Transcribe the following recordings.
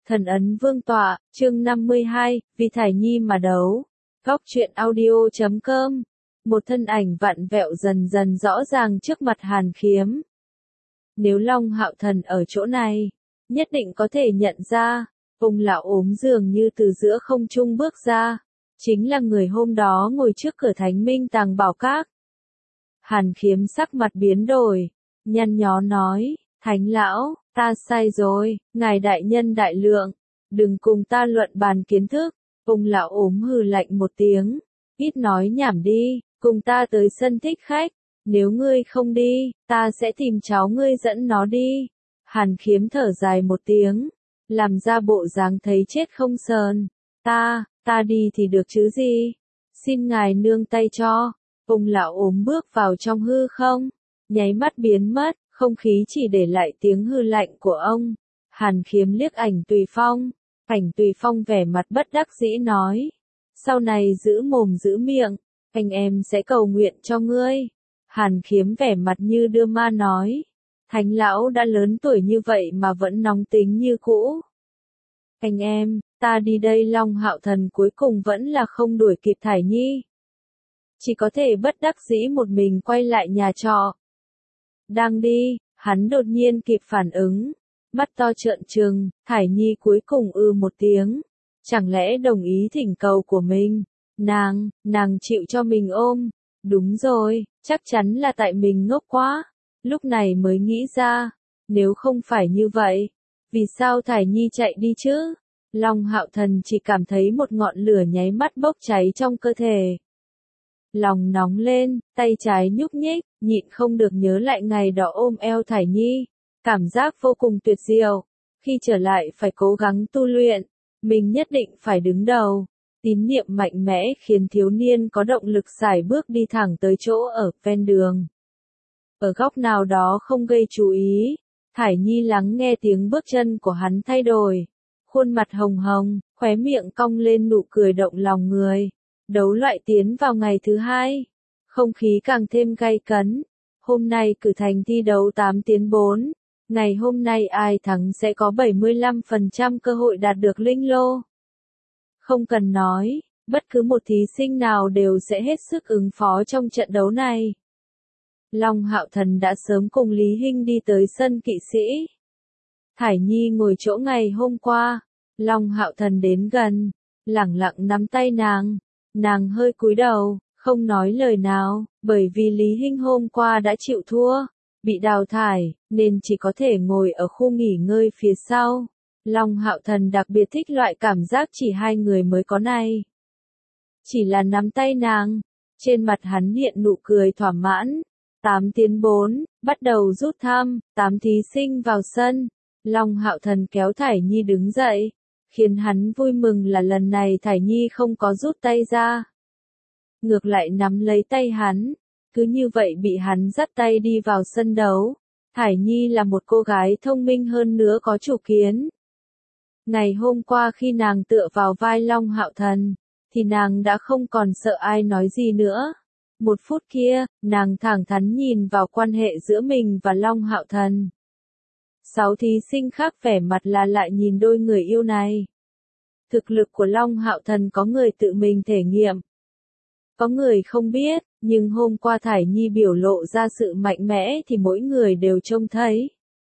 Thần ấn vương tọa, chương 52, vì Thải Nhi mà đấu. Góc truyện audio.com. Một thân ảnh vặn vẹo dần dần rõ ràng trước mặt Hàn Khiếm. Nếu Long Hạo Thần ở chỗ này, nhất định có thể nhận ra, ông lão ốm dường như từ giữa không trung bước ra, chính là người hôm đó ngồi trước cửa Thánh Minh Tàng Bảo Các. Hàn Khiếm sắc mặt biến đổi, nhăn nhó nói, Thánh lão, ta sai rồi, ngài đại nhân đại lượng, đừng cùng ta luận bàn kiến thức. Ông lão ốm hừ lạnh một tiếng, ít nói nhảm đi, cùng ta tới sân thích khách, nếu ngươi không đi, ta sẽ tìm cháu ngươi dẫn nó đi. Hàn Khiếm thở dài một tiếng, làm ra bộ dáng thấy chết không sờn, ta đi thì được chứ gì, xin ngài nương tay cho. Ông lão ốm bước vào trong hư không, nháy mắt biến mất, không khí chỉ để lại tiếng hư lạnh của ông. Hàn Khiếm liếc ảnh Tùy Phong, ảnh Tùy Phong vẻ mặt bất đắc dĩ nói, sau này giữ mồm giữ miệng, anh em sẽ cầu nguyện cho ngươi. Hàn Khiếm vẻ mặt như đưa ma nói, Thánh lão đã lớn tuổi như vậy mà vẫn nóng tính như cũ. Anh em, ta đi đây. Long Hạo Thần cuối cùng vẫn là không đuổi kịp Thải Nhi, chỉ có thể bất đắc dĩ một mình quay lại nhà trọ. Đang đi, hắn đột nhiên kịp phản ứng, mắt to trợn trừng. Thải Nhi cuối cùng một tiếng, chẳng lẽ đồng ý thỉnh cầu của mình, nàng chịu cho mình ôm. Đúng rồi, chắc chắn là tại mình ngốc quá, lúc này mới nghĩ ra, nếu không phải như vậy, vì sao Thải Nhi chạy đi chứ? Long Hạo Thần chỉ cảm thấy một ngọn lửa nháy mắt bốc cháy trong cơ thể. Lòng nóng lên, tay trái nhúc nhích, nhịn không được nhớ lại ngày đó ôm eo Thải Nhi, cảm giác vô cùng tuyệt diệu. Khi trở lại phải cố gắng tu luyện, mình nhất định phải đứng đầu. Tín niệm mạnh mẽ khiến thiếu niên có động lực sải bước đi thẳng tới chỗ ở ven đường. Ở góc nào đó không gây chú ý, Thải Nhi lắng nghe tiếng bước chân của hắn thay đổi. Khuôn mặt hồng hồng, khóe miệng cong lên nụ cười động lòng người. Đấu loại tiến vào ngày thứ 2, không khí càng thêm gay cấn. Hôm nay cử thành thi đấu 8-4, ngày hôm nay ai thắng sẽ có 75% cơ hội đạt được linh lô. Không cần nói, bất cứ một thí sinh nào đều sẽ hết sức ứng phó trong trận đấu này. Long Hạo Thần đã sớm cùng Lý Hinh đi tới sân kỵ sĩ. Thải Nhi ngồi chỗ ngày hôm qua, Long Hạo Thần đến gần, lẳng lặng nắm tay nàng hơi cúi đầu, không nói lời nào, bởi vì Lý Hinh hôm qua đã chịu thua, bị đào thải, nên chỉ có thể ngồi ở khu nghỉ ngơi phía sau. Long Hạo Thần đặc biệt thích loại cảm giác chỉ hai người mới có này. Chỉ là nắm tay nàng, trên mặt hắn hiện nụ cười thỏa mãn. 8-4, bắt đầu rút thăm, 8 thí sinh vào sân. Long Hạo Thần kéo Thải Nhi đứng dậy, khiến hắn vui mừng là lần này Thải Nhi không có rút tay ra, ngược lại nắm lấy tay hắn, cứ như vậy bị hắn dắt tay đi vào sân đấu. Thải Nhi là một cô gái thông minh hơn nữa có chủ kiến. Ngày hôm qua khi nàng tựa vào vai Long Hạo Thần, thì nàng đã không còn sợ ai nói gì nữa. Một phút kia, nàng thẳng thắn nhìn vào quan hệ giữa mình và Long Hạo Thần. 6 thí sinh khác vẻ mặt là lại nhìn đôi người yêu này. Thực lực của Long Hạo Thần có người tự mình thể nghiệm, có người không biết, nhưng hôm qua Thải Nhi biểu lộ ra sự mạnh mẽ thì mỗi người đều trông thấy.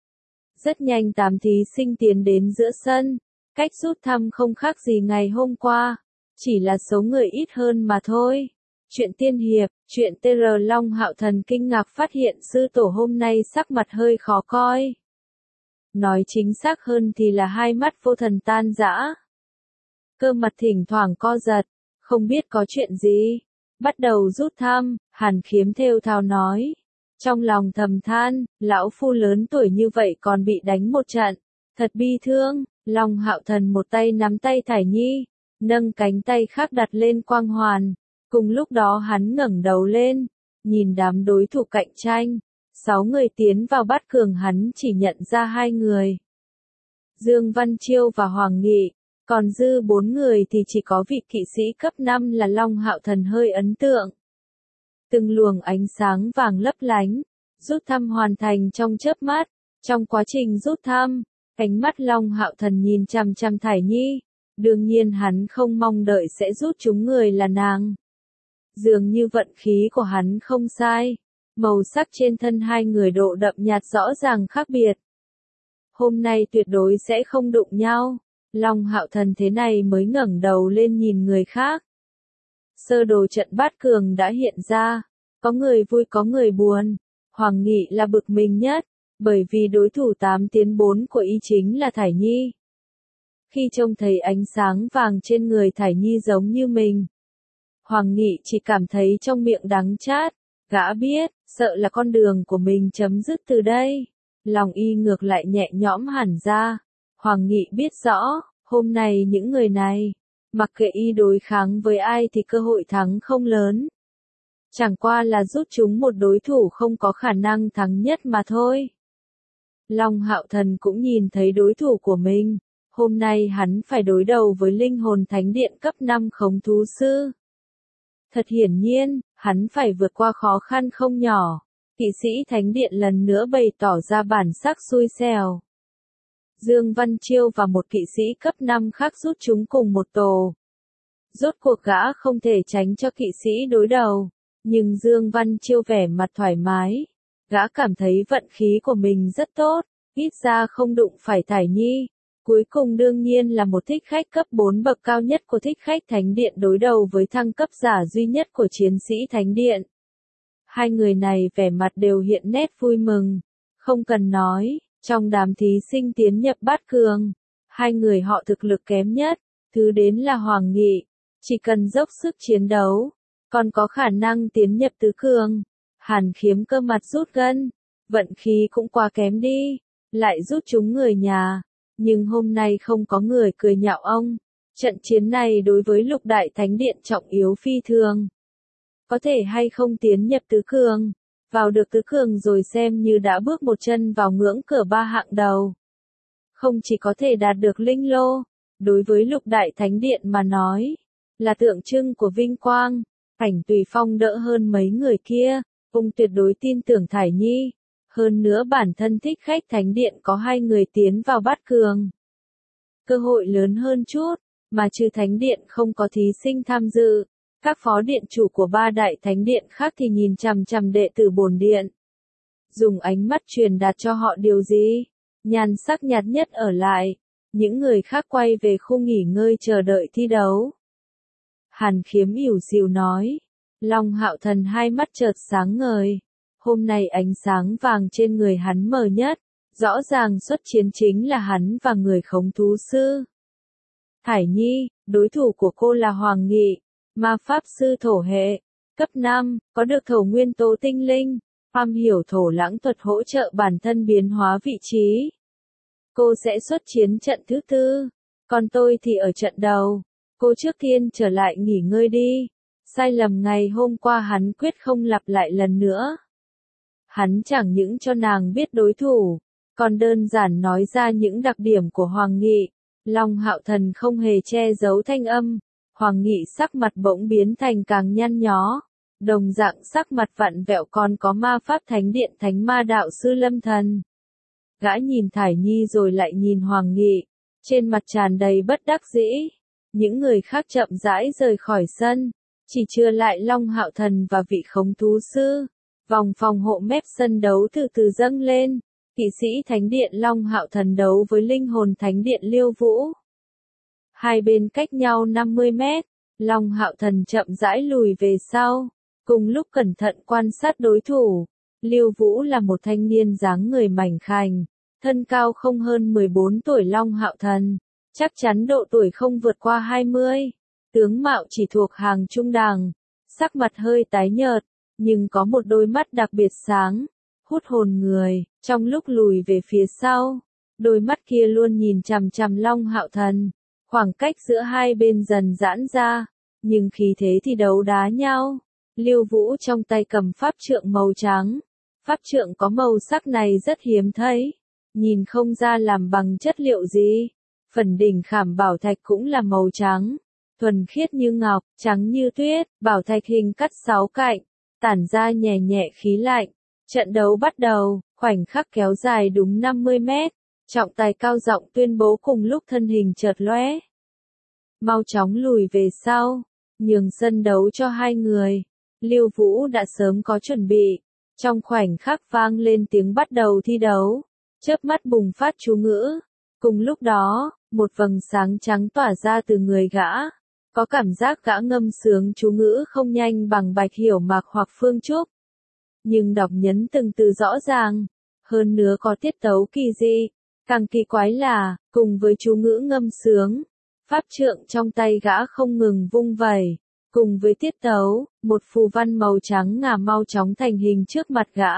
Rất nhanh 8 thí sinh tiến đến giữa sân, cách rút thăm không khác gì ngày hôm qua, chỉ là số người ít hơn mà thôi. Chuyện tiên hiệp, chuyện TR. Long Hạo Thần kinh ngạc phát hiện sư tổ hôm nay sắc mặt hơi khó coi. Nói chính xác hơn thì là hai mắt vô thần tan rã. Cơ mặt thỉnh thoảng co giật, không biết có chuyện gì. Bắt đầu rút thăm, Hàn Khiếm thều thào nói. Trong lòng thầm than, lão phu lớn tuổi như vậy còn bị đánh một trận, thật bi thương. Long Hạo Thần một tay nắm tay Thải Nhi, nâng cánh tay khác đặt lên quang hoàn. Cùng lúc đó hắn ngẩng đầu lên, nhìn đám đối thủ cạnh tranh. 6 người tiến vào bát cường hắn chỉ nhận ra 2 người. Dương Văn Chiêu và Hoàng Nghị, còn dư 4 người thì chỉ có vị kỵ sĩ cấp 5 là Long Hạo Thần hơi ấn tượng. Từng luồng ánh sáng vàng lấp lánh, rút thăm hoàn thành trong chớp mắt. Trong quá trình rút thăm, Ánh mắt Long Hạo Thần nhìn chằm chằm Thải Nhi, đương nhiên hắn không mong đợi sẽ rút chúng người là nàng. Dường như vận khí của hắn không sai, màu sắc trên thân hai người độ đậm nhạt rõ ràng khác biệt. Hôm nay tuyệt đối sẽ không đụng nhau. Long Hạo Thần thế này mới ngẩng đầu lên nhìn người khác. Sơ đồ trận bát cường đã hiện ra, có người vui có người buồn. Hoàng Nghị là bực mình nhất, bởi vì đối thủ 8 tiến 4 của y chính là Thải Nhi. Khi trông thấy ánh sáng vàng trên người Thải Nhi giống như mình, Hoàng Nghị chỉ cảm thấy trong miệng đắng chát, gã biết, sợ là con đường của mình chấm dứt từ đây. Lòng y ngược lại nhẹ nhõm hẳn ra. Hoàng Nghị biết rõ, hôm nay những người này, mặc kệ y đối kháng với ai thì cơ hội thắng không lớn. Chẳng qua là rút chúng một đối thủ không có khả năng thắng nhất mà thôi. Long Hạo Thần cũng nhìn thấy đối thủ của mình. Hôm nay hắn phải đối đầu với linh hồn thánh điện cấp 5 khống thú sư. Thật hiển nhiên, hắn phải vượt qua khó khăn không nhỏ. Kỵ sĩ thánh điện lần nữa bày tỏ ra bản sắc xui xẻo. Dương Văn Chiêu và một kỵ sĩ cấp 5 khác rút chúng cùng một tổ. Rốt cuộc gã không thể tránh cho kỵ sĩ đối đầu, nhưng Dương Văn Chiêu vẻ mặt thoải mái. Gã cảm thấy vận khí của mình rất tốt, ít ra không đụng phải Thải Nhi. Cuối cùng đương nhiên là một thích khách cấp 4 bậc cao nhất của thích khách thánh điện đối đầu với thăng cấp giả duy nhất của chiến sĩ thánh điện. Hai người này vẻ mặt đều hiện nét vui mừng. Không cần nói, trong đám thí sinh tiến nhập bát cường, hai người họ thực lực kém nhất, thứ đến là Hoàng Nghị, chỉ cần dốc sức chiến đấu, còn có khả năng tiến nhập tứ cường. Hàn Khiếm cơ mặt rút gân, vận khí cũng quá kém đi, lại rút chúng người nhà, nhưng hôm nay không có người cười nhạo ông. Trận chiến này đối với Lục Đại Thánh Điện trọng yếu phi thường. Có thể hay không tiến nhập tứ cường, vào được tứ cường rồi xem như đã bước một chân vào ngưỡng cửa 3 hạng đầu. Không chỉ có thể đạt được linh lô, đối với Lục Đại Thánh Điện mà nói, là tượng trưng của vinh quang. Cảnh Tùy Phong đỡ hơn mấy người kia, ông tuyệt đối tin tưởng Thải Nhi. Hơn nữa bản thân thích khách thánh điện có 2 người tiến vào bát cường. Cơ hội lớn hơn chút, mà trừ thánh điện không có thí sinh tham dự. Các phó điện chủ của 3 đại thánh điện khác thì nhìn chằm chằm đệ tử bổn điện. Dùng ánh mắt truyền đạt cho họ điều gì? Nhan sắc nhạt nhất ở lại. Những người khác quay về khu nghỉ ngơi chờ đợi thi đấu. Hàn Khiếm ỉu xìu nói. Long Hạo Thần hai mắt chợt sáng ngời. Hôm nay ánh sáng vàng trên người hắn mờ nhất. Rõ ràng xuất chiến chính là hắn và người khống thú sư. Thải Nhi, đối thủ của cô là Hoàng Nghị. Ma pháp sư thổ hệ, cấp 5, có được thổ nguyên tố tinh linh, am hiểu thổ lãng thuật hỗ trợ bản thân biến hóa vị trí. Cô sẽ xuất chiến trận thứ 4, còn tôi thì ở trận đầu. Cô trước tiên trở lại nghỉ ngơi đi. Sai lầm ngày hôm qua hắn quyết không lặp lại lần nữa. Hắn chẳng những cho nàng biết đối thủ, còn đơn giản nói ra những đặc điểm của Hoàng Nghị. Long Hạo Thần không hề che giấu thanh âm. Hoàng Nghị sắc mặt bỗng biến thành càng nhăn nhó, đồng dạng sắc mặt vặn vẹo còn có ma pháp thánh điện thánh ma đạo sư Lâm Thần. Gã nhìn Thải Nhi rồi lại nhìn Hoàng Nghị, trên mặt tràn đầy bất đắc dĩ. Những người khác chậm rãi rời khỏi sân, chỉ chưa lại Long Hạo Thần và vị khống thú sư. Vòng phòng hộ mép sân đấu từ từ dâng lên, kỵ sĩ thánh điện Long Hạo Thần đấu với linh hồn thánh điện Liêu Vũ. Hai bên cách nhau 50 mét, Long Hạo Thần chậm rãi lùi về sau, cùng lúc cẩn thận quan sát đối thủ. Liêu Vũ là một thanh niên dáng người mảnh khảnh, thân cao không hơn 14 tuổi. Long Hạo Thần, chắc chắn độ tuổi không vượt qua 20, tướng mạo chỉ thuộc hàng trung đẳng, sắc mặt hơi tái nhợt, nhưng có một đôi mắt đặc biệt sáng, hút hồn người. Trong lúc lùi về phía sau, đôi mắt kia luôn nhìn chằm chằm Long Hạo Thần. Khoảng cách giữa hai bên dần giãn ra, nhưng khí thế thì đấu đá nhau. Liêu Vũ trong tay cầm pháp trượng màu trắng. Pháp trượng có màu sắc này rất hiếm thấy, nhìn không ra làm bằng chất liệu gì. Phần đỉnh khảm bảo thạch cũng là màu trắng, thuần khiết như ngọc, trắng như tuyết. Bảo thạch hình cắt 6 cạnh, tản ra nhẹ nhẹ khí lạnh. Trận đấu bắt đầu, khoảnh khắc kéo dài đúng 50 mét. Trọng tài cao giọng tuyên bố cùng lúc thân hình chợt lóe. Mau chóng lùi về sau, nhường sân đấu cho hai người. Lưu Vũ đã sớm có chuẩn bị. Trong khoảnh khắc vang lên tiếng bắt đầu thi đấu. Chớp mắt bùng phát chú ngữ. Cùng lúc đó, một vầng sáng trắng tỏa ra từ người gã. Có cảm giác gã ngâm sướng chú ngữ không nhanh bằng Bạch Hiểu Mạc hoặc Phương Trúc. Nhưng đọc nhấn từng từ rõ ràng. Hơn nữa có tiết tấu kỳ dị. Càng kỳ quái là, cùng với chú ngữ ngâm sướng, pháp trượng trong tay gã không ngừng vung vẩy. Cùng với tiết tấu, một phù văn màu trắng ngà mau chóng thành hình trước mặt gã.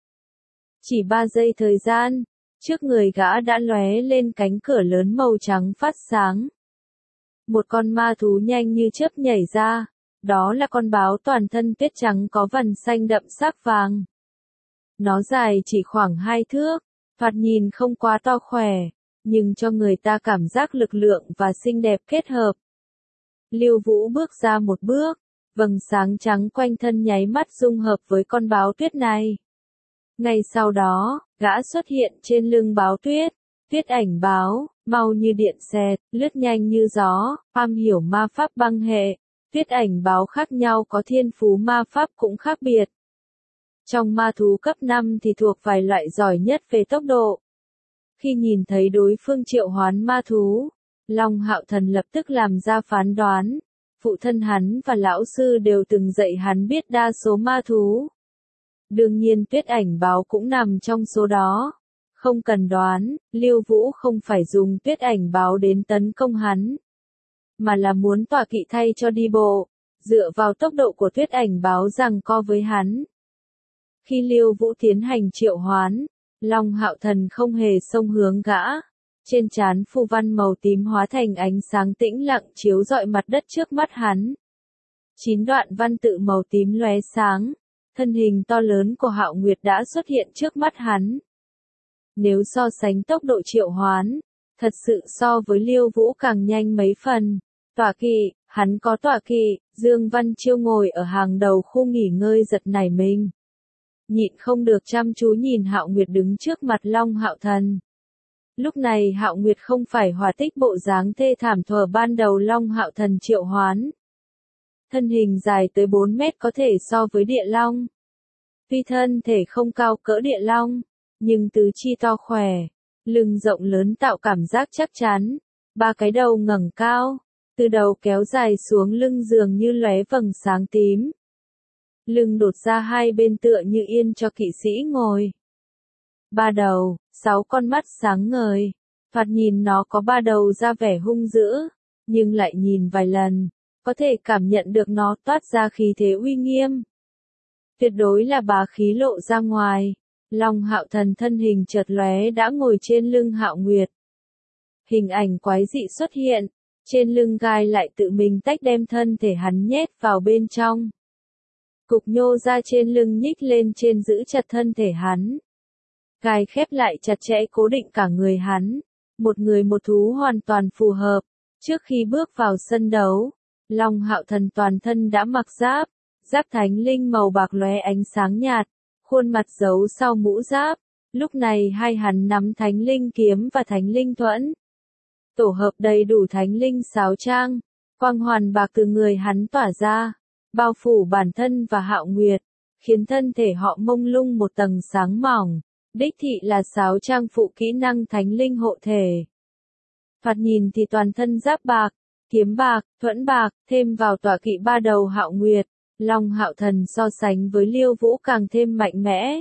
Chỉ 3 giây thời gian, trước người gã đã lóe lên cánh cửa lớn màu trắng phát sáng. Một con ma thú nhanh như chớp nhảy ra, đó là con báo toàn thân tuyết trắng có vằn xanh đậm sắc vàng. Nó dài chỉ khoảng 2 thước, thoạt nhìn không quá to khỏe, nhưng cho người ta cảm giác lực lượng và xinh đẹp kết hợp. Lưu Vũ bước ra một bước, vầng sáng trắng quanh thân nháy mắt dung hợp với con báo tuyết này. Ngay sau đó, gã xuất hiện trên lưng báo tuyết, tuyết ảnh báo, mau như điện xẹt, lướt nhanh như gió, am hiểu ma pháp băng hệ. Tuyết ảnh báo khác nhau có thiên phú ma pháp cũng khác biệt. Trong ma thú cấp 5 thì thuộc vài loại giỏi nhất về tốc độ. Khi nhìn thấy đối phương triệu hoán ma thú, Long Hạo Thần lập tức làm ra phán đoán. Phụ thân hắn và lão sư đều từng dạy hắn biết đa số ma thú. Đương nhiên tuyết ảnh báo cũng nằm trong số đó. Không cần đoán, Lưu Vũ không phải dùng tuyết ảnh báo đến tấn công hắn, mà là muốn tọa kỵ thay cho đi bộ, dựa vào tốc độ của tuyết ảnh báo giằng co với hắn. Khi Lưu Vũ tiến hành triệu hoán, Long Hạo Thần không hề xông hướng gã. Trên trán phù văn màu tím hóa thành ánh sáng tĩnh lặng chiếu rọi mặt đất trước mắt hắn. 9 đoạn văn tự màu tím lóe sáng, thân hình to lớn của Hạo Nguyệt đã xuất hiện trước mắt hắn. Nếu so sánh tốc độ triệu hoán, thật sự so với Lưu Vũ càng nhanh mấy phần. Tọa kỵ, hắn có tọa kỵ, Dương Văn Chiêu ngồi ở hàng đầu khu nghỉ ngơi giật nảy mình. Nhịn không được chăm chú nhìn Hạo Nguyệt đứng trước mặt Long Hạo Thần. Lúc này Hạo Nguyệt không phải hỏa tích bộ dáng thê thảm thuở ban đầu Long Hạo Thần triệu hoán. Thân hình dài tới 4 mét có thể so với địa long. Tuy thân thể không cao cỡ địa long, nhưng tứ chi to khỏe, lưng rộng lớn tạo cảm giác chắc chắn. 3 cái đầu ngẩng cao, từ đầu kéo dài xuống lưng dường như lóe vầng sáng tím. Lưng đột ra hai bên tựa như yên cho kỵ sĩ ngồi. 3 đầu, 6 con mắt sáng ngời. Thoạt nhìn nó có 3 đầu ra vẻ hung dữ, nhưng lại nhìn vài lần, có thể cảm nhận được nó toát ra khí thế uy nghiêm. Tuyệt đối là bá khí lộ ra ngoài. Long Hạo Thần thân hình chợt lóe đã ngồi trên lưng Hạo Nguyệt. Hình ảnh quái dị xuất hiện, trên lưng gai lại tự mình tách đem thân thể hắn nhét vào bên trong. Cục nhô ra trên lưng nhích lên trên giữ chặt thân thể hắn. Gai khép lại chặt chẽ cố định cả người hắn. Một người một thú hoàn toàn phù hợp. Trước khi bước vào sân đấu, Long Hạo Thần toàn thân đã mặc giáp. Giáp thánh linh màu bạc lóe ánh sáng nhạt. Khuôn mặt giấu sau mũ giáp. Lúc này hai hắn nắm thánh linh kiếm và thánh linh thuẫn. Tổ hợp đầy đủ thánh linh sáo trang. Quang hoàn bạc từ người hắn tỏa ra, bao phủ bản thân và Hạo Nguyệt, khiến thân thể họ mông lung một tầng sáng mỏng. Đích thị là sáo trang phụ kỹ năng thánh linh hộ thể. Thoạt nhìn thì toàn thân giáp bạc, kiếm bạc, thuẫn bạc, thêm vào tọa kỵ 3 đầu Hạo Nguyệt, Long Hạo Thần so sánh với Lưu Vũ càng thêm mạnh mẽ.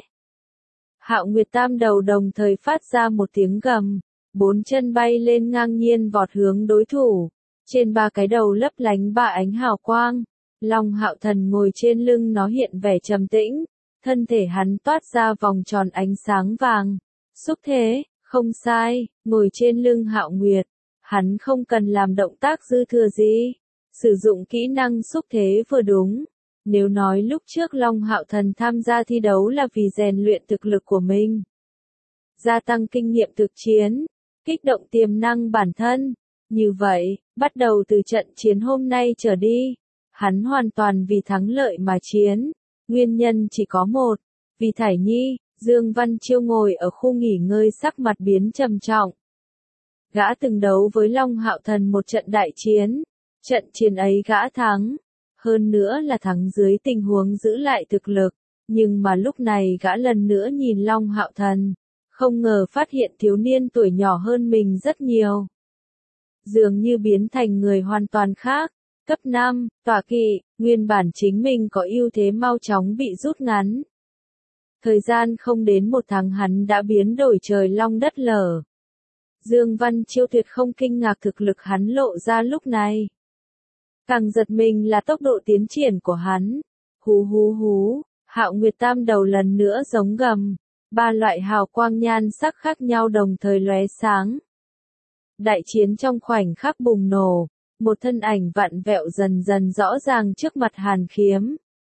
Hạo Nguyệt tam đầu đồng thời phát ra một tiếng gầm, 4 chân bay lên ngang nhiên vọt hướng đối thủ. Trên 3 cái đầu lấp lánh 3 ánh hào quang. Long Hạo Thần ngồi trên lưng nó hiện vẻ trầm tĩnh. Thân thể hắn toát ra vòng tròn ánh sáng vàng. Xúc thế, không sai, ngồi trên lưng Hạo Nguyệt. Hắn không cần làm động tác dư thừa gì. Sử dụng kỹ năng xúc thế vừa đúng. Nếu nói lúc trước Long Hạo Thần tham gia thi đấu là vì rèn luyện thực lực của mình, gia tăng kinh nghiệm thực chiến, kích động tiềm năng bản thân, như vậy, bắt đầu từ trận chiến hôm nay trở đi, hắn hoàn toàn vì thắng lợi mà chiến. Nguyên nhân chỉ có một, vì Thải Nhi, Dương Văn Chiêu ngồi ở khu nghỉ ngơi sắc mặt biến trầm trọng. Gã từng đấu với Long Hạo Thần một trận đại chiến. Trận chiến ấy gã thắng. Hơn nữa là thắng dưới tình huống giữ lại thực lực. Nhưng mà lúc này gã lần nữa nhìn Long Hạo Thần. Không ngờ phát hiện thiếu niên tuổi nhỏ hơn mình rất nhiều. Dường như biến thành người hoàn toàn khác. Cấp 5, tọa kỵ, nguyên bản chính mình có ưu thế mau chóng bị rút ngắn. Thời gian không đến 1 tháng hắn đã biến đổi trời long đất lở. Dương Văn Chiêu tuyệt không kinh ngạc thực lực hắn lộ ra lúc này. Càng giật mình là tốc độ tiến triển của hắn. Hú hú hú, Hạo Nguyệt Tam đầu lần nữa giống gầm. 3 loại hào quang nhan sắc khác nhau đồng thời lóe sáng. Đại chiến trong khoảnh khắc bùng nổ. Một thân ảnh vặn vẹo dần dần rõ ràng trước mặt Hàn Khiếm.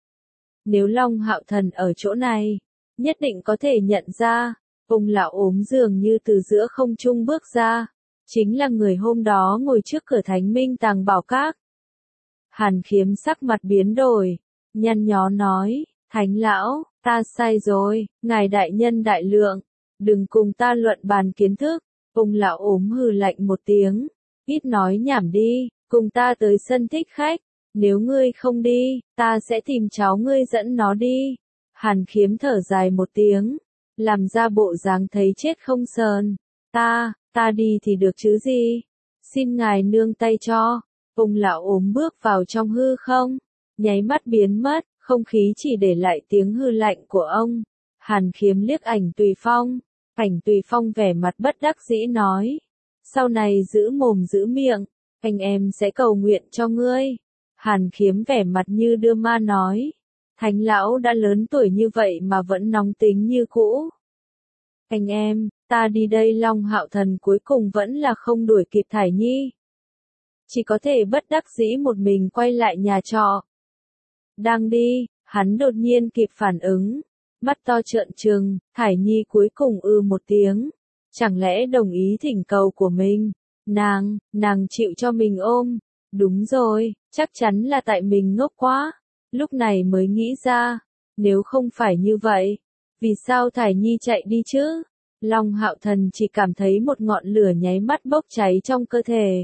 Nếu Long Hạo Thần ở chỗ này, nhất định có thể nhận ra, ông lão ốm dường như từ giữa không trung bước ra, chính là người hôm đó ngồi trước cửa Thánh Minh Tàng Bảo Các. Hàn Khiếm sắc mặt biến đổi, nhăn nhó nói, Thánh lão, ta sai rồi, ngài đại nhân đại lượng, đừng cùng ta luận bàn kiến thức. Ông lão ốm hừ lạnh một tiếng, ít nói nhảm đi, cùng ta tới sân thích khách, nếu ngươi không đi, ta sẽ tìm cháu ngươi dẫn nó đi. Hàn Khiếm thở dài một tiếng, làm ra bộ dáng thấy chết không sờn. Ta đi thì được chứ gì? Xin ngài nương tay cho. Ông lão ốm bước vào trong hư không, nháy mắt biến mất, không khí chỉ để lại tiếng hư lạnh của ông. Hàn Khiếm liếc ảnh Tùy Phong, ảnh Tùy Phong vẻ mặt bất đắc dĩ nói, sau này giữ mồm giữ miệng, anh em sẽ cầu nguyện cho ngươi. Hàn Khiếm vẻ mặt như đưa ma nói, Thánh lão đã lớn tuổi như vậy mà vẫn nóng tính như cũ. Anh em, ta đi đây. Long Hạo Thần cuối cùng vẫn là không đuổi kịp Thải Nhi. Chỉ có thể bất đắc dĩ một mình quay lại nhà trọ. Đang đi, hắn đột nhiên kịp phản ứng. Mắt to trợn trừng, Thải Nhi cuối cùng một tiếng. Chẳng lẽ đồng ý thỉnh cầu của mình? Nàng chịu cho mình ôm. Đúng rồi, chắc chắn là tại mình ngốc quá. Lúc này mới nghĩ ra, nếu không phải như vậy, vì sao Thải Nhi chạy đi chứ? Long Hạo Thần chỉ cảm thấy một ngọn lửa nháy mắt bốc cháy trong cơ thể.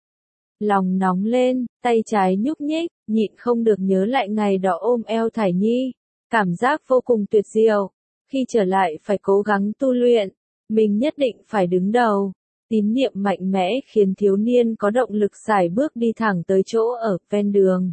Lòng nóng lên, tay trái nhúc nhích, nhịn không được nhớ lại ngày đó ôm eo Thải Nhi. Cảm giác vô cùng tuyệt diệu. Khi trở lại phải cố gắng tu luyện, mình nhất định phải đứng đầu. Tín niệm mạnh mẽ khiến thiếu niên có động lực sải bước đi thẳng tới chỗ ở ven đường.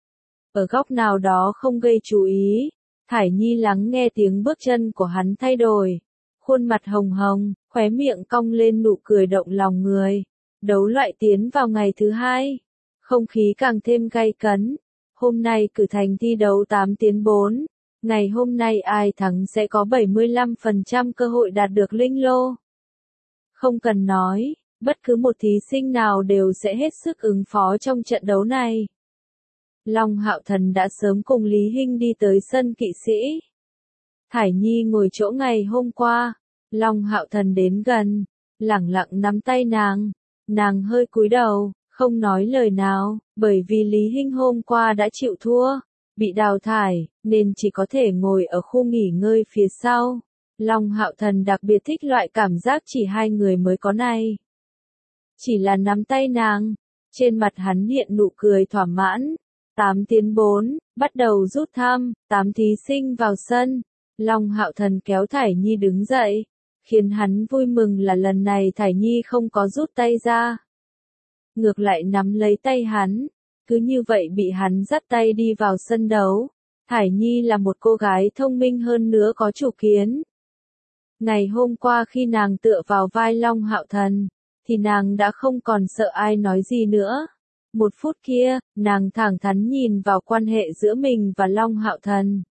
Ở góc nào đó không gây chú ý, Thải Nhi lắng nghe tiếng bước chân của hắn thay đổi. Khuôn mặt hồng hồng, khóe miệng cong lên nụ cười động lòng người. Đấu loại tiến vào ngày thứ 2. Không khí càng thêm gay cấn. Hôm nay cử thành thi đấu 8-4. Ngày hôm nay ai thắng sẽ có 75% cơ hội đạt được linh lô. Không cần nói, bất cứ một thí sinh nào đều sẽ hết sức ứng phó trong trận đấu này. Long Hạo Thần đã sớm cùng Lý Hinh đi tới sân kỵ sĩ. Thải Nhi ngồi chỗ ngày hôm qua. Long Hạo Thần đến gần, lẳng lặng nắm tay nàng. Nàng hơi cúi đầu, không nói lời nào, bởi vì Lý Hinh hôm qua đã chịu thua, bị đào thải, nên chỉ có thể ngồi ở khu nghỉ ngơi phía sau. Long Hạo Thần đặc biệt thích loại cảm giác chỉ hai người mới có này. Chỉ là nắm tay nàng, trên mặt hắn hiện nụ cười thỏa mãn. 8-4, bắt đầu rút thăm, 8 thí sinh vào sân. Long Hạo Thần kéo Thải Nhi đứng dậy, khiến hắn vui mừng là lần này Thải Nhi không có rút tay ra. Ngược lại nắm lấy tay hắn, cứ như vậy bị hắn dắt tay đi vào sân đấu. Thải Nhi là một cô gái thông minh hơn nữa có chủ kiến. Ngày hôm qua khi nàng tựa vào vai Long Hạo Thần, thì nàng đã không còn sợ ai nói gì nữa. Một phút kia, nàng thẳng thắn nhìn vào quan hệ giữa mình và Long Hạo Thần.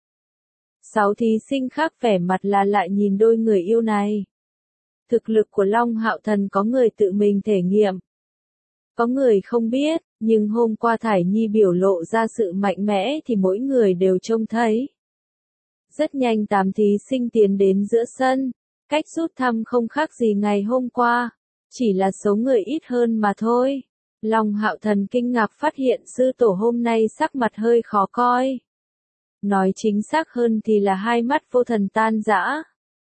6 thí sinh khác vẻ mặt là lại nhìn đôi người yêu này. Thực lực của Long Hạo Thần có người tự mình thể nghiệm. Có người không biết, nhưng hôm qua Thải Nhi biểu lộ ra sự mạnh mẽ thì mỗi người đều trông thấy. Rất nhanh 8 thí sinh tiến đến giữa sân. Cách rút thăm không khác gì ngày hôm qua. Chỉ là số người ít hơn mà thôi. Long Hạo Thần kinh ngạc phát hiện sư tổ hôm nay sắc mặt hơi khó coi. Nói chính xác hơn thì là hai mắt vô thần tan rã.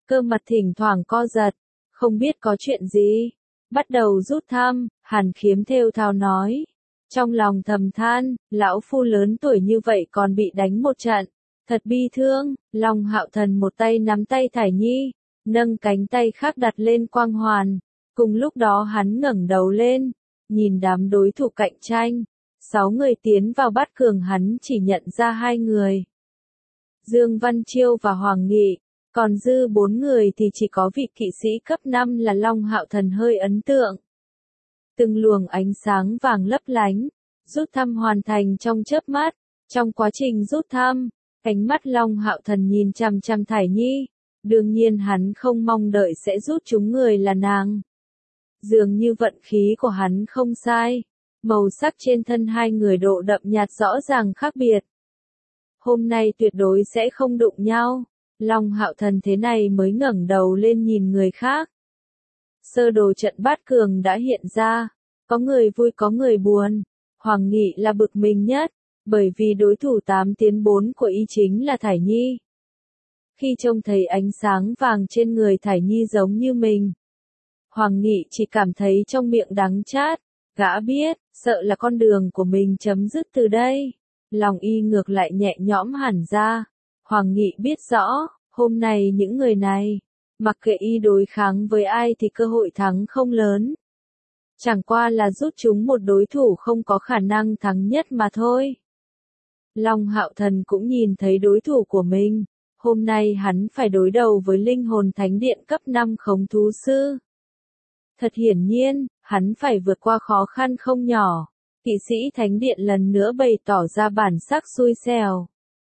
cơ mặt thỉnh thoảng co giật, không biết có chuyện gì. Bắt đầu rút thăm, Hàn Khiếm thều thào nói. Trong lòng thầm than, lão phu lớn tuổi như vậy còn bị đánh một trận. Thật bi thương, Long Hạo Thần một tay nắm tay Thải Nhi, nâng cánh tay khác đặt lên quang hoàn. Cùng lúc đó hắn ngẩng đầu lên, nhìn đám đối thủ cạnh tranh. 6 người tiến vào bát cường hắn chỉ nhận ra 2 người. Dương Văn Chiêu và Hoàng Nghị, còn dư 4 người thì chỉ có vị kỵ sĩ cấp 5 là Long Hạo Thần hơi ấn tượng. Từng luồng ánh sáng vàng lấp lánh, rút thăm hoàn thành trong chớp mắt. Trong quá trình rút thăm, ánh mắt Long Hạo Thần nhìn chằm chằm Thải Nhi, đương nhiên hắn không mong đợi sẽ rút trúng người là nàng. Dường như vận khí của hắn không sai, màu sắc trên thân 2 người độ đậm nhạt rõ ràng khác biệt. Hôm nay tuyệt đối sẽ không đụng nhau. Long Hạo Thần thế này mới ngẩng đầu lên nhìn người khác. Sơ đồ trận bát cường đã hiện ra, có người vui có người buồn. Hoàng Nghị là bực mình nhất, bởi vì đối thủ 8 tiến 4 của y chính là Thải Nhi. Khi trông thấy ánh sáng vàng trên người Thải Nhi giống như mình, Hoàng Nghị chỉ cảm thấy trong miệng đắng chát, gã biết, sợ là con đường của mình chấm dứt từ đây. Lòng y ngược lại nhẹ nhõm hẳn ra. Hoàng Nghị biết rõ, hôm nay những người này, mặc kệ y đối kháng với ai thì cơ hội thắng không lớn. Chẳng qua là rút chúng một đối thủ không có khả năng thắng nhất mà thôi. Long Hạo Thần cũng nhìn thấy đối thủ của mình. Hôm nay hắn phải đối đầu với linh hồn thánh điện cấp 5 khống thú sư. Thật hiển nhiên, hắn phải vượt qua khó khăn không nhỏ. Kỵ sĩ thánh điện lần nữa bày tỏ ra bản sắc xui xẻo.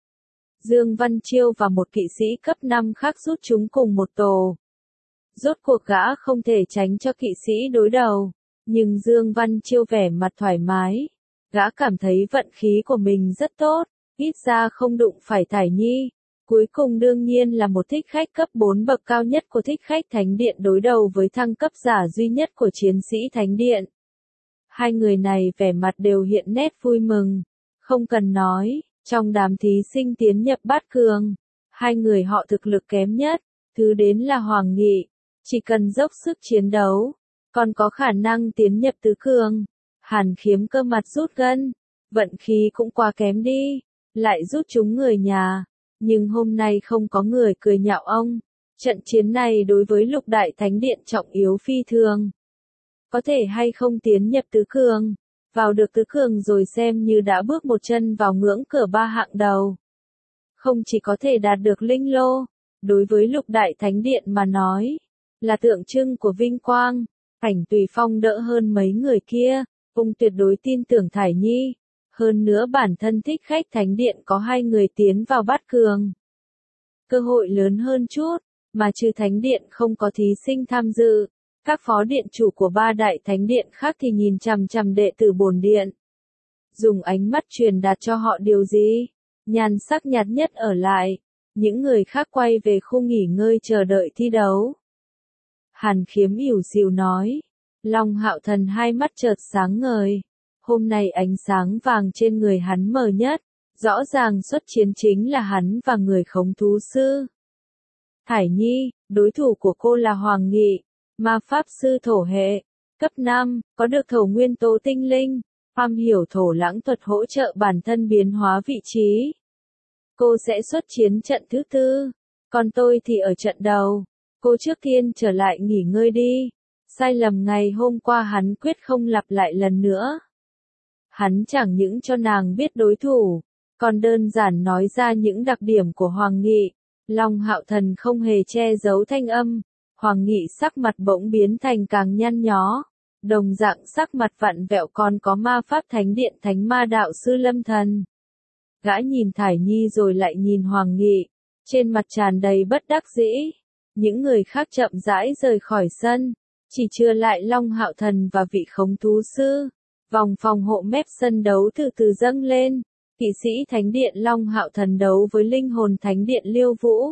Dương Văn Chiêu và một kỵ sĩ cấp 5 khác rút chúng cùng một tổ. Rốt cuộc gã không thể tránh cho kỵ sĩ đối đầu, nhưng Dương Văn Chiêu vẻ mặt thoải mái. Gã cảm thấy vận khí của mình rất tốt, ít ra không đụng phải Thải Nhi. Cuối cùng đương nhiên là một thích khách cấp 4 bậc cao nhất của thích khách thánh điện đối đầu với thăng cấp giả duy nhất của chiến sĩ thánh điện. 2 người này vẻ mặt đều hiện nét vui mừng. Không cần nói, trong đám thí sinh tiến nhập bát cường, 2 người họ thực lực kém nhất, thứ đến là Hoàng Nghị, chỉ cần dốc sức chiến đấu, còn có khả năng tiến nhập tứ cường. Hàn Khiếm cơ mặt rút gân, vận khí cũng quá kém đi, lại rút chúng người nhà, nhưng hôm nay không có người cười nhạo ông. Trận chiến này đối với Lục Đại Thánh Điện trọng yếu phi thường. Có thể hay không tiến nhập tứ cường, vào được tứ cường rồi xem như đã bước một chân vào ngưỡng cửa 3 hạng đầu. Không chỉ có thể đạt được linh lô, đối với Lục Đại Thánh Điện mà nói, là tượng trưng của vinh quang. Cảnh Tùy Phong đỡ hơn mấy người kia, ông tuyệt đối tin tưởng Thải Nhi. Hơn nữa bản thân thích khách thánh điện có 2 người tiến vào bát cường. Cơ hội lớn hơn chút, mà trừ thánh điện không có thí sinh tham dự. Các phó điện chủ của 3 đại thánh điện khác thì nhìn chằm chằm đệ tử bổn điện. Dùng ánh mắt truyền đạt cho họ điều gì? Nhan sắc nhạt nhất ở lại. Những người khác quay về khu nghỉ ngơi chờ đợi thi đấu. Hàn Khiếm ỉu xìu nói. Long Hạo Thần hai mắt chợt sáng ngời. Hôm nay ánh sáng vàng trên người hắn mờ nhất. Rõ ràng xuất chiến chính là hắn và người khống thú sư. Thải Nhi, đối thủ của cô là Hoàng Nghị. Ma pháp sư thổ hệ, cấp 5, có được thổ nguyên tố tinh linh, am hiểu thổ lãng thuật hỗ trợ bản thân biến hóa vị trí. Cô sẽ xuất chiến trận thứ 4, còn tôi thì ở trận đầu. Cô trước tiên trở lại nghỉ ngơi đi. Sai lầm ngày hôm qua hắn quyết không lặp lại lần nữa. Hắn chẳng những cho nàng biết đối thủ, còn đơn giản nói ra những đặc điểm của Hoàng Nghị. Long Hạo Thần không hề che giấu thanh âm. Hoàng Nghị sắc mặt bỗng biến thành càng nhăn nhó, đồng dạng sắc mặt vặn vẹo còn có ma pháp thánh điện thánh ma đạo sư Lâm Thần. Gã nhìn Thải Nhi rồi lại nhìn Hoàng Nghị, trên mặt tràn đầy bất đắc dĩ. Những người khác chậm rãi rời khỏi sân, chỉ chưa lại Long Hạo Thần và vị khống thú sư. Vòng phòng hộ mép sân đấu từ từ dâng lên, kỵ sĩ thánh điện Long Hạo Thần đấu với linh hồn thánh điện Liêu Vũ.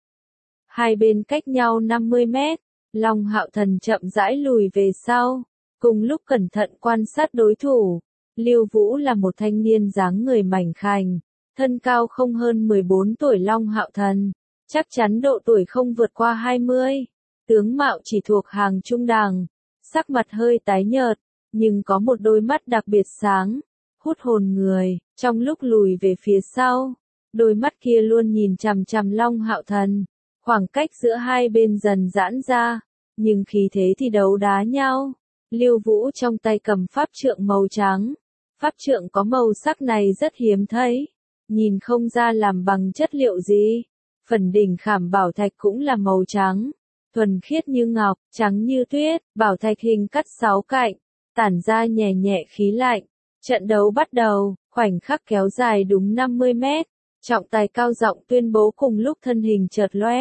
Hai bên cách nhau 50 mét, Long Hạo Thần chậm rãi lùi về sau, cùng lúc cẩn thận quan sát đối thủ. Liêu Vũ là một thanh niên dáng người mảnh khảnh, thân cao không hơn 14 tuổi Long Hạo Thần, chắc chắn độ tuổi không vượt qua 20, tướng mạo chỉ thuộc hàng trung đẳng, sắc mặt hơi tái nhợt, nhưng có một đôi mắt đặc biệt sáng, hút hồn người, trong lúc lùi về phía sau, đôi mắt kia luôn nhìn chằm chằm Long Hạo Thần, khoảng cách giữa hai bên dần giãn ra, nhưng khí thế thì đấu đá nhau. Lưu Vũ trong tay cầm pháp trượng màu trắng, pháp trượng có màu sắc này rất hiếm thấy, nhìn không ra làm bằng chất liệu gì. Phần đỉnh khảm bảo thạch cũng là màu trắng, thuần khiết như ngọc, trắng như tuyết, bảo thạch hình cắt 6 cạnh, tản ra nhẹ nhẹ khí lạnh. Trận đấu bắt đầu, khoảnh khắc kéo dài đúng 50 mét, trọng tài cao giọng tuyên bố cùng lúc thân hình chợt lóe.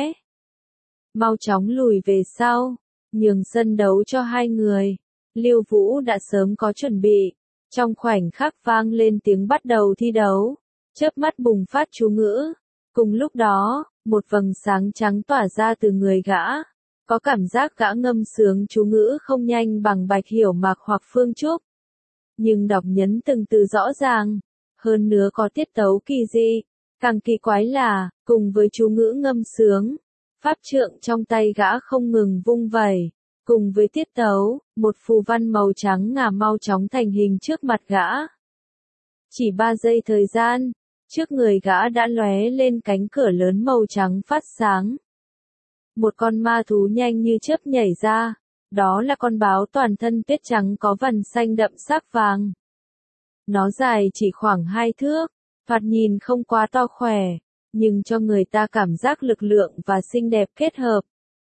Mau chóng lùi về sau, nhường sân đấu cho hai người. Lưu Vũ đã sớm có chuẩn bị, trong khoảnh khắc vang lên tiếng bắt đầu thi đấu, chớp mắt bùng phát chú ngữ. Cùng lúc đó, một vầng sáng trắng tỏa ra từ người gã, có cảm giác gã ngâm sướng chú ngữ không nhanh bằng Bạch Hiểu Mạc hoặc Phương Trúc. Nhưng đọc nhấn từng từ rõ ràng, hơn nữa có tiết tấu kỳ dị, càng kỳ quái là, cùng với chú ngữ ngâm sướng, pháp trượng trong tay gã không ngừng vung vẩy, cùng với tiết tấu, một phù văn màu trắng ngà mau chóng thành hình trước mặt gã. Chỉ 3 giây thời gian, trước người gã đã lóe lên cánh cửa lớn màu trắng phát sáng. Một con ma thú nhanh như chớp nhảy ra, đó là con báo toàn thân tuyết trắng có vằn xanh đậm sắc vàng. Nó dài chỉ khoảng 2 thước, thoạt nhìn không quá to khỏe, nhưng cho người ta cảm giác lực lượng và xinh đẹp kết hợp.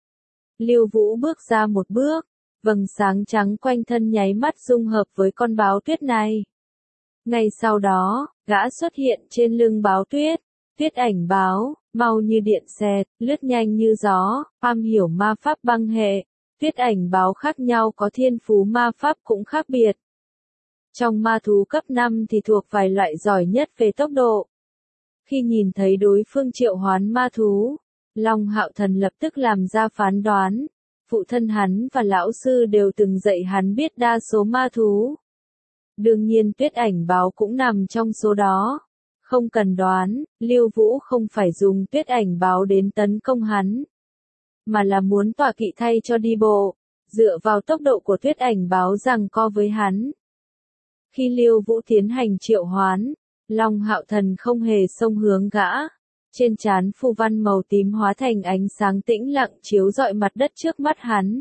Lưu Vũ bước ra một bước, vầng sáng trắng quanh thân nháy mắt dung hợp với con báo tuyết này. Ngay sau đó, gã xuất hiện trên lưng báo tuyết, tuyết ảnh báo, mau như điện xẹt, lướt nhanh như gió, am hiểu ma pháp băng hệ. Tuyết ảnh báo khác nhau có thiên phú ma pháp cũng khác biệt. Trong ma thú cấp 5 thì thuộc vài loại giỏi nhất về tốc độ. Khi nhìn thấy đối phương triệu hoán ma thú, Long Hạo Thần lập tức làm ra phán đoán. Phụ thân hắn và lão sư đều từng dạy hắn biết đa số ma thú. Đương nhiên tuyết ảnh báo cũng nằm trong số đó. Không cần đoán, Lưu Vũ không phải dùng tuyết ảnh báo đến tấn công hắn, mà là muốn tọa kỵ thay cho đi bộ, dựa vào tốc độ của tuyết ảnh báo giằng co với hắn. Khi Lưu Vũ tiến hành triệu hoán, Long Hạo Thần không hề xông hướng gã. Trên trán phù văn màu tím hóa thành ánh sáng tĩnh lặng chiếu rọi mặt đất trước mắt hắn.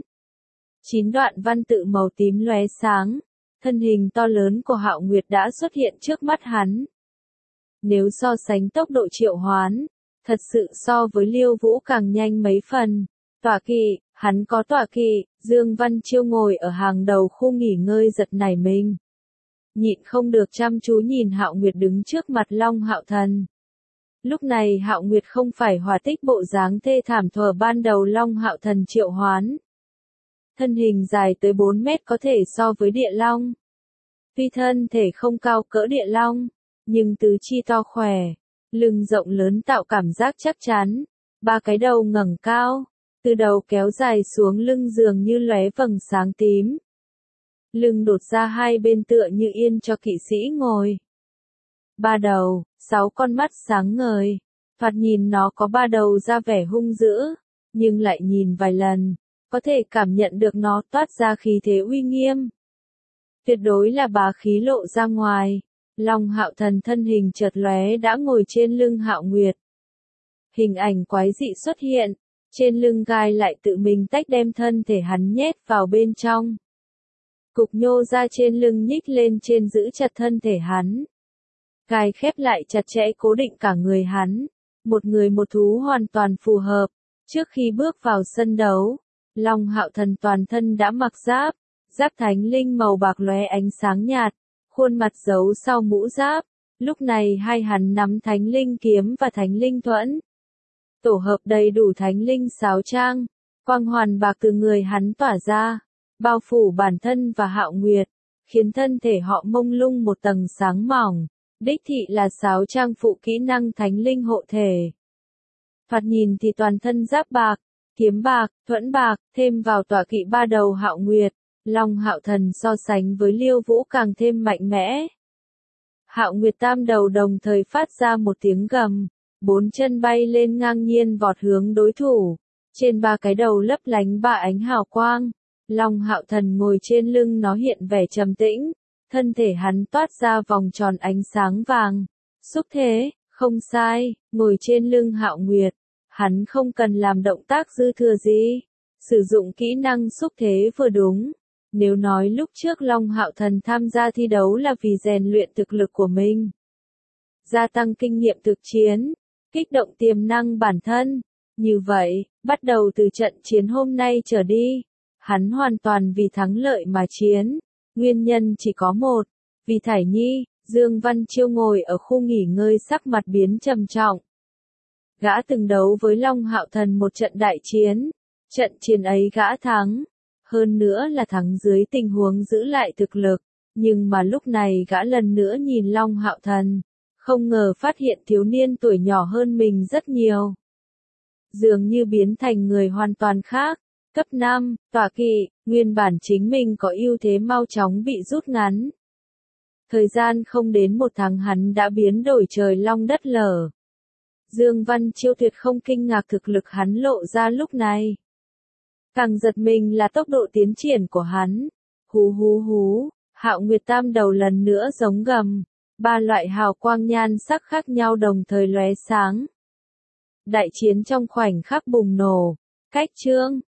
9 đoạn văn tự màu tím lóe sáng, thân hình to lớn của Hạo Nguyệt đã xuất hiện trước mắt hắn. Nếu so sánh tốc độ triệu hoán, thật sự so với Lưu Vũ càng nhanh mấy phần. Tọa kỵ, hắn có tọa kỵ, Dương Văn Chiêu ngồi ở hàng đầu khu nghỉ ngơi giật nảy mình. Nhịn không được chăm chú nhìn Hạo Nguyệt đứng trước mặt Long Hạo Thần. Lúc này Hạo Nguyệt không phải hòa tích bộ dáng thê thảm thuở ban đầu Long Hạo Thần triệu hoán. Thân hình dài tới 4 mét có thể so với địa long. Tuy thân thể không cao cỡ địa long, nhưng tứ chi to khỏe, lưng rộng lớn tạo cảm giác chắc chắn. 3 cái đầu ngẩng cao, từ đầu kéo dài xuống lưng dường như lóe vầng sáng tím. Lưng đột ra hai bên tựa như yên cho kỵ sĩ ngồi. 3 đầu, 6 con mắt sáng ngời, thoạt nhìn nó có 3 đầu ra vẻ hung dữ, nhưng lại nhìn vài lần, có thể cảm nhận được nó toát ra khí thế uy nghiêm. Tuyệt đối là bá khí lộ ra ngoài. Long Hạo Thần thân hình chợt lóe đã ngồi trên lưng Hạo Nguyệt. Hình ảnh quái dị xuất hiện, trên lưng gai lại tự mình tách đem thân thể hắn nhét vào bên trong. Cục nhô ra trên lưng nhích lên trên giữ chặt thân thể hắn. Gai khép lại chặt chẽ cố định cả người hắn. Một người một thú hoàn toàn phù hợp. Trước khi bước vào sân đấu, Long Hạo Thần toàn thân đã mặc giáp. Giáp thánh linh màu bạc lóe ánh sáng nhạt. Khuôn mặt giấu sau mũ giáp. Lúc này hai hắn nắm thánh linh kiếm và thánh linh thuẫn. Tổ hợp đầy đủ thánh linh sáo trang. Quang hoàn bạc từ người hắn tỏa ra, bao phủ bản thân và Hạo Nguyệt, khiến thân thể họ mông lung một tầng sáng mỏng. Đích thị là sáo trang phụ kỹ năng thánh linh hộ thể. Thoạt nhìn thì toàn thân giáp bạc, kiếm bạc, thuẫn bạc, thêm vào tọa kỵ 3 đầu Hạo Nguyệt, Long Hạo Thần so sánh với Lưu Vũ càng thêm mạnh mẽ. Hạo Nguyệt tam đầu đồng thời phát ra một tiếng gầm, 4 chân bay lên ngang nhiên vọt hướng đối thủ. Trên 3 cái đầu lấp lánh 3 ánh hào quang. Long Hạo Thần ngồi trên lưng nó hiện vẻ trầm tĩnh. Thân thể hắn toát ra vòng tròn ánh sáng vàng. Xúc thế, không sai, ngồi trên lưng Hạo Nguyệt. Hắn không cần làm động tác dư thừa gì. Sử dụng kỹ năng xúc thế vừa đúng. Nếu nói lúc trước Long Hạo Thần tham gia thi đấu là vì rèn luyện thực lực của mình, gia tăng kinh nghiệm thực chiến, kích động tiềm năng bản thân, như vậy, bắt đầu từ trận chiến hôm nay trở đi, hắn hoàn toàn vì thắng lợi mà chiến. Nguyên nhân chỉ có một, vì Thải Nhi. Dương Văn Chiêu ngồi ở khu nghỉ ngơi sắc mặt biến trầm trọng. Gã từng đấu với Long Hạo Thần một trận đại chiến. Trận chiến ấy gã thắng. Hơn nữa là thắng dưới tình huống giữ lại thực lực. Nhưng mà lúc này gã lần nữa nhìn Long Hạo Thần. Không ngờ phát hiện thiếu niên tuổi nhỏ hơn mình rất nhiều. Dường như biến thành người hoàn toàn khác. Cấp 5, tọa kỵ, nguyên bản chính mình có ưu thế mau chóng bị rút ngắn. Thời gian không đến 1 tháng hắn đã biến đổi trời long đất lở. Dương Văn Chiêu tuyệt không kinh ngạc thực lực hắn lộ ra lúc này. Càng giật mình là tốc độ tiến triển của hắn. Hú hú hú, Hạo Nguyệt tam đầu lần nữa giống gầm. 3 loại hào quang nhan sắc khác nhau đồng thời lóe sáng. Đại chiến trong khoảnh khắc bùng nổ. Cách chương